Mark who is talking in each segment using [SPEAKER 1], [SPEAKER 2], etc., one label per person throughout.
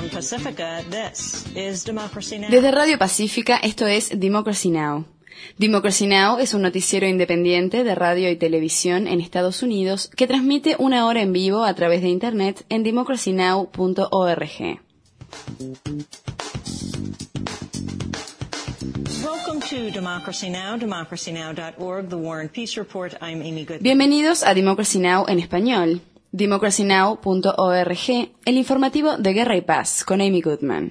[SPEAKER 1] Pacifica, this is Democracy Now!
[SPEAKER 2] Desde Radio Pacífica, esto es Democracy Now! Democracy Now! Es un noticiero independiente de radio y televisión en Estados Unidos que transmite una hora en vivo a través de Internet en democracynow.org.
[SPEAKER 1] Welcome to Democracy Now!, democracynow.org, The War and Peace Report. I'm Amy Goodman.
[SPEAKER 2] Bienvenidos a Democracy Now! En español. democracynow.org, el informativo de Guerra y Paz, con Amy Goodman.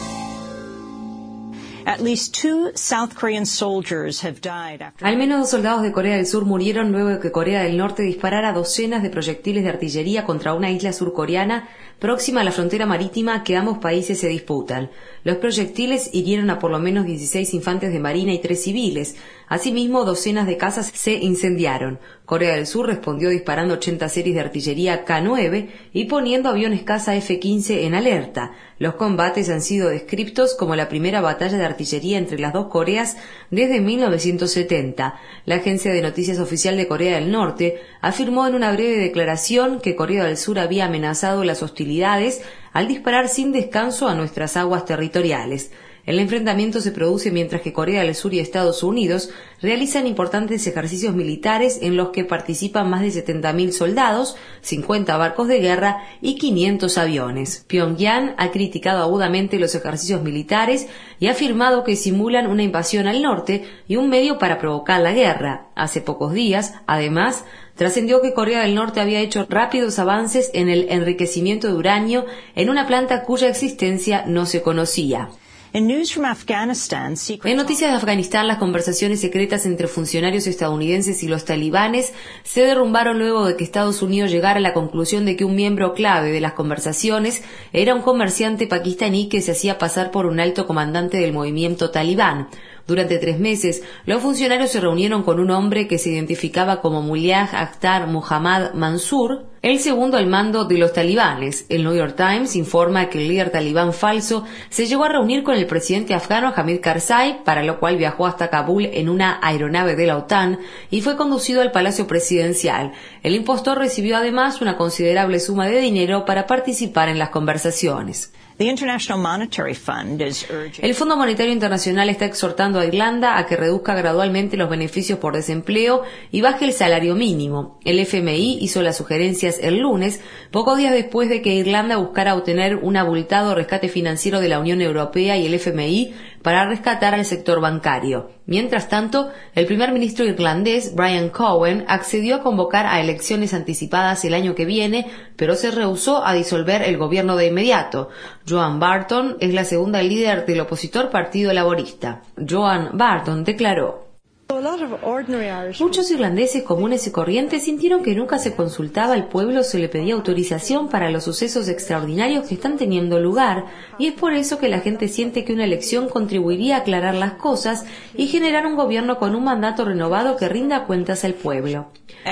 [SPEAKER 1] At least 2 South Korean soldiers have died after...
[SPEAKER 3] Al menos 2 soldados de Corea del Sur murieron luego de que Corea del Norte disparara docenas de proyectiles de artillería contra una isla surcoreana próxima a la frontera marítima que ambos países se disputan. Los proyectiles hirieron a por lo menos 16 infantes de marina y 3 civiles. Asimismo, docenas de casas se incendiaron. Corea del Sur respondió disparando 80 series de artillería K-9 y poniendo aviones caza F-15 en alerta. Los combates han sido descritos como la primera batalla de artillería entre las dos Coreas desde 1970. La agencia de noticias oficial de Corea del Norte afirmó en una breve declaración que Corea del Sur había amenazado las hostilidades al disparar sin descanso a nuestras aguas territoriales. El enfrentamiento se produce mientras que Corea del Sur y Estados Unidos realizan importantes ejercicios militares en los que participan más de 70.000 soldados, 50 barcos de guerra y 500 aviones. Pyongyang ha criticado agudamente los ejercicios militares y ha afirmado que simulan una invasión al norte y un medio para provocar la guerra. Hace pocos días, además, trascendió que Corea del Norte había hecho rápidos avances en el enriquecimiento de uranio en una planta cuya existencia no se conocía.
[SPEAKER 1] En noticias
[SPEAKER 3] de Afganistán, las conversaciones secretas entre funcionarios estadounidenses y los talibanes se derrumbaron luego de que Estados Unidos llegara a la conclusión de que un miembro clave de las conversaciones era un comerciante pakistaní que se hacía pasar por un alto comandante del movimiento talibán. Durante 3 meses, los funcionarios se reunieron con un hombre que se identificaba como Mullah Akhtar Muhammad Mansour, el segundo al mando de los talibanes. El New York Times informa que el líder talibán falso se llegó a reunir con el presidente afgano Hamid Karzai, para lo cual viajó hasta Kabul en una aeronave de la OTAN y fue conducido al Palacio Presidencial. El impostor recibió además una considerable suma de dinero para participar en las conversaciones.
[SPEAKER 1] The International Monetary Fund is urging...
[SPEAKER 3] El Fondo Monetario Internacional está exhortando a Irlanda a que reduzca gradualmente los beneficios por desempleo y baje el salario mínimo. El FMI hizo las sugerencias el lunes, pocos días después de que Irlanda buscara obtener un abultado rescate financiero de la Unión Europea y el FMI para rescatar al sector bancario. Mientras tanto, el primer ministro irlandés, Brian Cowen, accedió a convocar a elecciones anticipadas el año que viene, pero se rehusó a disolver el gobierno de inmediato. Joan Barton es la segunda líder del opositor Partido Laborista. Joan Barton declaró: muchos irlandeses comunes y corrientes sintieron que nunca se consultaba al pueblo o se le pedía autorización para los sucesos extraordinarios que están teniendo lugar, y es por eso que la gente siente que una elección contribuiría a aclarar las cosas y generar un gobierno con un mandato renovado que rinda cuentas al pueblo.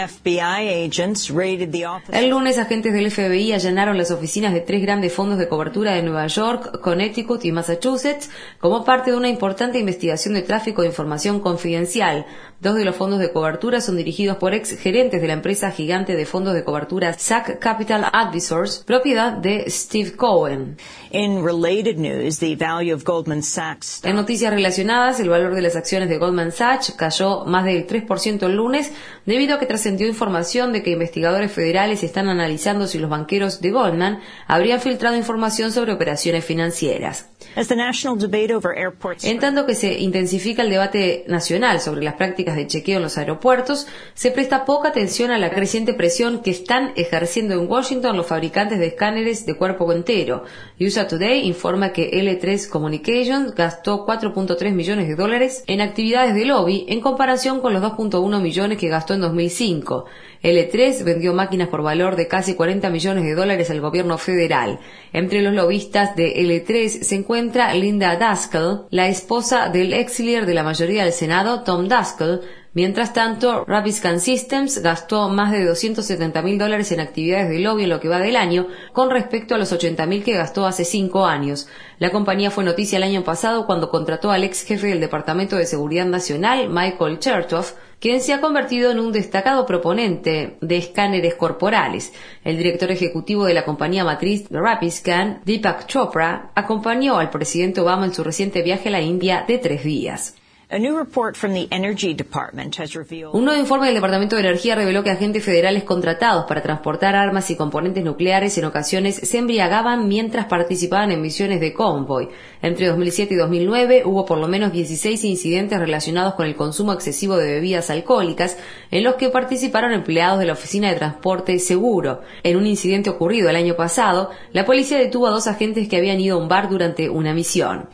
[SPEAKER 3] El lunes, agentes del FBI allanaron las oficinas de 3 grandes fondos de cobertura de Nueva York, Connecticut y Massachusetts como parte de una importante investigación de tráfico de información confidencial. 2 de los fondos de cobertura son dirigidos por ex gerentes de la empresa gigante de fondos de cobertura Zack Capital Advisors, propiedad de Steve Cohen.
[SPEAKER 1] In related news, the value of Goldman Sachs stock...
[SPEAKER 3] En noticias relacionadas, el valor de las acciones de Goldman Sachs cayó más del 3% el lunes debido a que trascendió información de que investigadores federales están analizando si los banqueros de Goldman habrían filtrado información sobre operaciones financieras.
[SPEAKER 1] As the national debate over airports...
[SPEAKER 3] En tanto que se intensifica el debate nacional sobre las prácticas de chequeo en los aeropuertos, se presta poca atención a la creciente presión que están ejerciendo en Washington los fabricantes de escáneres de cuerpo entero. USA Today informa que L3 Communications gastó $4.3 millones en actividades de lobby en comparación con los $2.1 millones que gastó en 2005. L3 vendió máquinas por valor de casi $40 millones al gobierno federal. Entre los lobistas de L3 se encuentra Linda Daskell, la esposa del ex líder de la mayoría del Senado, Tom Daskell. Mientras tanto, Rapiscan Systems gastó más de $270.000 en actividades de lobby en lo que va del año, con respecto a los $80.000 que gastó hace 5 años. La compañía fue noticia el año pasado cuando contrató al ex jefe del Departamento de Seguridad Nacional, Michael Chertoff, quien se ha convertido en un destacado proponente de escáneres corporales. El director ejecutivo de la compañía matriz Rapiscan, Deepak Chopra, acompañó al presidente Obama en su reciente viaje a la India de 3 días.
[SPEAKER 1] Un nuevo
[SPEAKER 3] informe del Departamento de Energía reveló que agentes federales contratados para transportar armas y componentes nucleares en ocasiones se embriagaban mientras participaban en misiones de convoy. Entre 2007 y 2009 hubo por lo menos 16 incidentes relacionados con el consumo excesivo de bebidas alcohólicas en los que participaron empleados de la Oficina de Transporte Seguro. En un incidente ocurrido el año pasado, la policía detuvo a 2 agentes que habían ido a un bar durante una misión.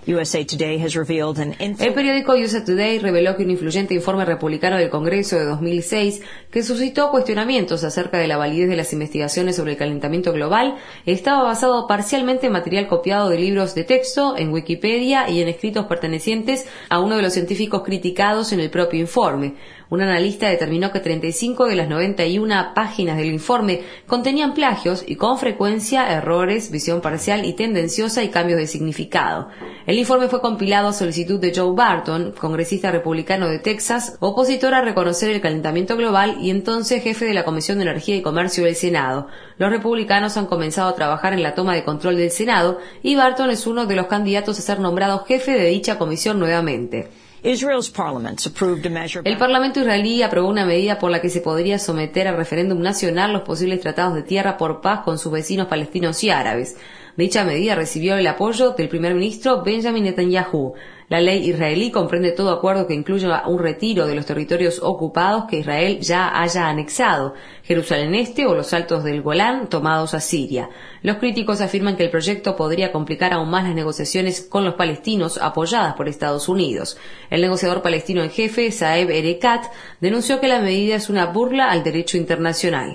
[SPEAKER 3] El periódico USA Today reveló que un influyente informe republicano del Congreso de 2006, que suscitó cuestionamientos acerca de la validez de las investigaciones sobre el calentamiento global, estaba basado parcialmente en material copiado de libros de texto, en Wikipedia y en escritos pertenecientes a uno de los científicos criticados en el propio informe. Un analista determinó que 35 de las 91 páginas del informe contenían plagios y con frecuencia errores, visión parcial y tendenciosa y cambios de significado. El informe fue compilado a solicitud de Joe Barton, congresista republicano de Texas, opositor a reconocer el calentamiento global y entonces jefe de la Comisión de Energía y Comercio del Senado. Los republicanos han comenzado a trabajar en la toma de control del Senado y Barton es uno de los candidatos a ser nombrado jefe de dicha comisión nuevamente. El Parlamento israelí aprobó una medida por la que se podría someter a referéndum nacional los posibles tratados de tierra por paz con sus vecinos palestinos y árabes. Dicha medida recibió el apoyo del primer ministro Benjamin Netanyahu. La ley israelí comprende todo acuerdo que incluya un retiro de los territorios ocupados que Israel ya haya anexado, Jerusalén Este o los Altos del Golán tomados a Siria. Los críticos afirman que el proyecto podría complicar aún más las negociaciones con los palestinos apoyadas por Estados Unidos. El negociador palestino en jefe, Saeb Erekat, denunció que la medida es una burla al derecho internacional.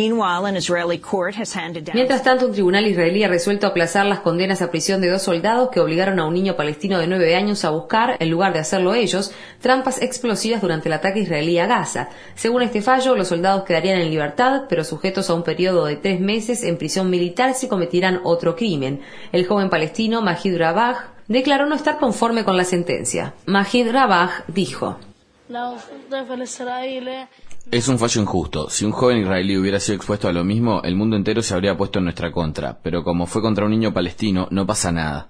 [SPEAKER 3] Mientras tanto, un tribunal israelí ha resuelto aplazar las condenas a prisión de 2 soldados que obligaron a un niño palestino de 9 años a buscar, en lugar de hacerlo ellos, trampas explosivas durante el ataque israelí a Gaza. Según este fallo, los soldados quedarían en libertad, pero sujetos a un periodo de 3 meses en prisión militar si cometieran otro crimen. El joven palestino Majid Rabah declaró no estar conforme con la sentencia. Majid Rabah dijo:
[SPEAKER 4] Es un fallo injusto. Si un joven israelí hubiera sido expuesto a lo mismo, el mundo entero se habría puesto en nuestra contra. Pero como fue contra un niño palestino, no pasa nada.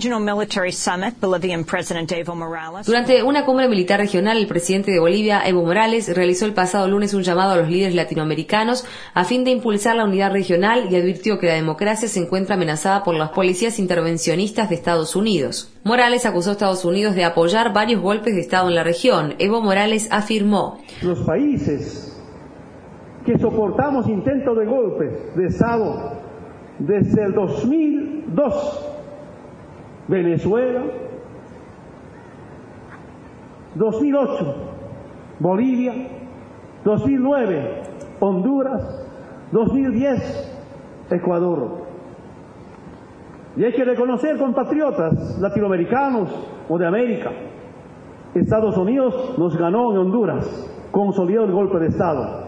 [SPEAKER 3] Durante una cumbre militar regional, el presidente de Bolivia, Evo Morales, realizó el pasado lunes un llamado a los líderes latinoamericanos a fin de impulsar la unidad regional y advirtió que la democracia se encuentra amenazada por las policías intervencionistas de Estados Unidos. Morales acusó a Estados Unidos de apoyar varios golpes de Estado en la región. Evo Morales afirmó:
[SPEAKER 5] los países que soportamos intentos de golpes de Estado desde el 2002, Venezuela, 2008, Bolivia, 2009, Honduras, 2010, Ecuador. Y hay que reconocer, compatriotas latinoamericanos o de América, Estados Unidos nos ganó en Honduras, consolidó el golpe de Estado.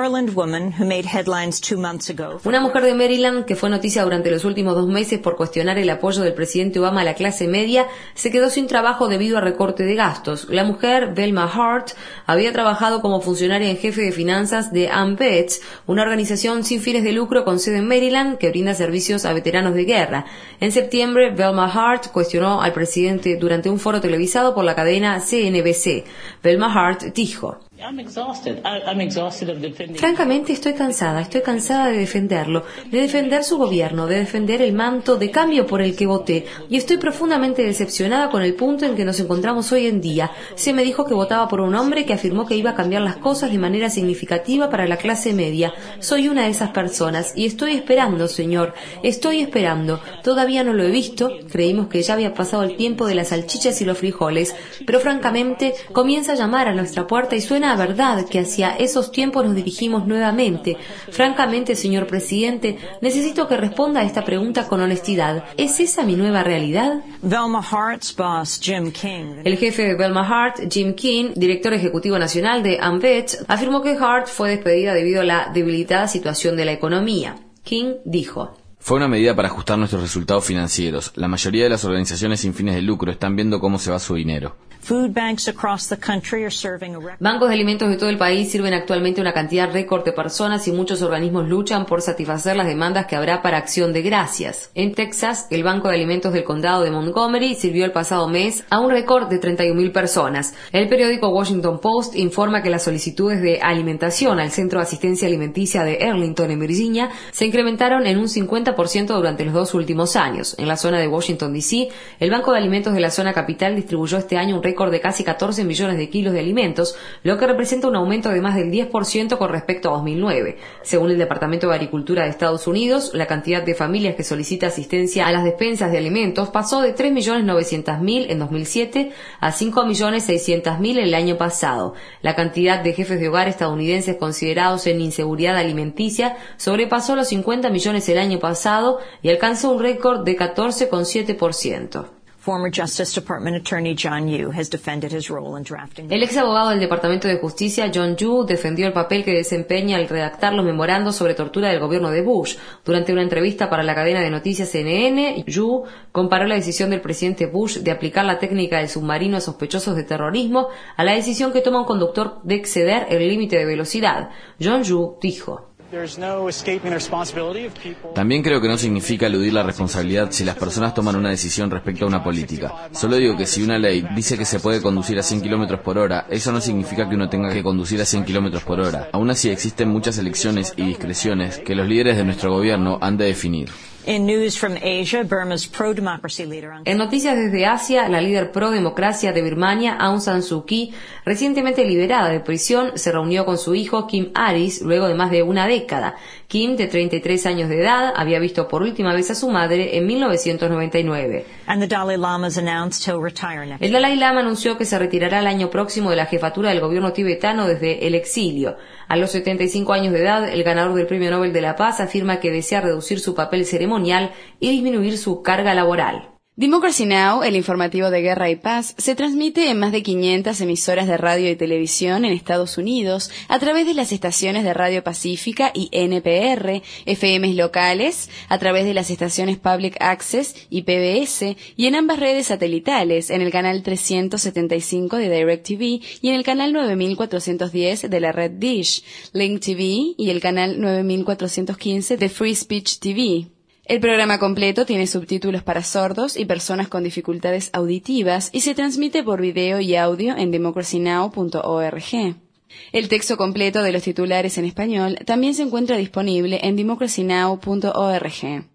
[SPEAKER 3] Una mujer de Maryland que fue noticia durante los últimos 2 meses por cuestionar el apoyo del presidente Obama a la clase media se quedó sin trabajo debido a recorte de gastos. La mujer, Velma Hart, había trabajado como funcionaria en jefe de finanzas de AMVETS, una organización sin fines de lucro con sede en Maryland que brinda servicios a veteranos de guerra. En septiembre, Velma Hart cuestionó al presidente durante un foro televisado por la cadena CNBC. Velma Hart dijo: francamente estoy cansada de defenderlo, de defender su gobierno, de defender el manto de cambio por el que voté, y estoy profundamente decepcionada con el punto en que nos encontramos hoy en día. Se me dijo que votaba por un hombre que afirmó que iba a cambiar las cosas de manera significativa para la clase media. Soy una de esas personas y estoy esperando, señor, estoy esperando. Todavía no lo he visto, creímos que ya había pasado el tiempo de las salchichas y los frijoles, pero francamente comienza a llamar a nuestra puerta y suena a verdad que hacia esos tiempos nos dirigimos nuevamente. Francamente, señor presidente, necesito que responda a esta pregunta con honestidad. ¿Es esa mi nueva realidad? El jefe de Velma Hart, Jim King, director ejecutivo nacional de AMVETS, afirmó que Hart fue despedida debido a la debilitada situación de la economía. King dijo:
[SPEAKER 4] Fue una medida para ajustar nuestros resultados financieros. La mayoría de las organizaciones sin fines de lucro están viendo cómo se va su dinero.
[SPEAKER 3] Bancos de alimentos de todo el país sirven actualmente una cantidad récord de personas y muchos organismos luchan por satisfacer las demandas que habrá para Acción de Gracias. En Texas, el Banco de Alimentos del Condado de Montgomery sirvió el pasado mes a un récord de 31.000 personas. El periódico Washington Post informa que las solicitudes de alimentación al Centro de Asistencia Alimenticia de Arlington, en Virginia, se incrementaron en un 50% durante los 2 últimos años. En la zona de Washington, D.C., el Banco de Alimentos de la zona capital distribuyó este año un récord de casi 14 millones de kilos de alimentos, lo que representa un aumento de más del 10% con respecto a 2009. Según el Departamento de Agricultura de Estados Unidos, la cantidad de familias que solicita asistencia a las despensas de alimentos pasó de 3.900.000 en 2007 a 5.600.000 el año pasado. La cantidad de jefes de hogar estadounidenses considerados en inseguridad alimenticia sobrepasó los 50 millones el año pasado y alcanzó un récord de 14,7%. El ex abogado del Departamento de Justicia, John Yoo, defendió el papel que desempeña al redactar los memorandos sobre tortura del gobierno de Bush. Durante una entrevista para la cadena de noticias CNN, Yoo comparó la decisión del presidente Bush de aplicar la técnica del submarino a sospechosos de terrorismo a la decisión que toma un conductor de exceder el límite de velocidad. John Yoo dijo:
[SPEAKER 4] También creo que no significa eludir la responsabilidad si las personas toman una decisión respecto a una política. Solo digo que si una ley dice que se puede conducir a 100 km por hora, eso no significa que uno tenga que conducir a 100 km por hora. Aún así existen muchas elecciones y discreciones que los líderes de nuestro gobierno han de definir.
[SPEAKER 1] En
[SPEAKER 3] noticias desde Asia, la líder pro-democracia de Birmania, Aung San Suu Kyi, recientemente liberada de prisión, se reunió con su hijo Kim Aris luego de más de una década. Kim, de 33 años de edad, había visto por última vez a su madre en 1999. El Dalai Lama anunció que se retirará el año próximo de la jefatura del gobierno tibetano desde el exilio. A los 75 años de edad, el ganador del Premio Nobel de la Paz afirma que desea reducir su papel ceremonial y disminuir su carga laboral.
[SPEAKER 2] Democracy Now!, el informativo de Guerra y Paz, se transmite en más de 500 emisoras de radio y televisión en Estados Unidos a través de las estaciones de Radio Pacífica y NPR, FMs locales, a través de las estaciones Public Access y PBS, y en ambas redes satelitales, en el canal 375 de DirecTV y en el canal 9410 de la red Dish, Link TV y el canal 9415 de Free Speech TV. El programa completo tiene subtítulos para sordos y personas con dificultades auditivas y se transmite por video y audio en democracynow.org. El texto completo de los titulares en español también se encuentra disponible en democracynow.org.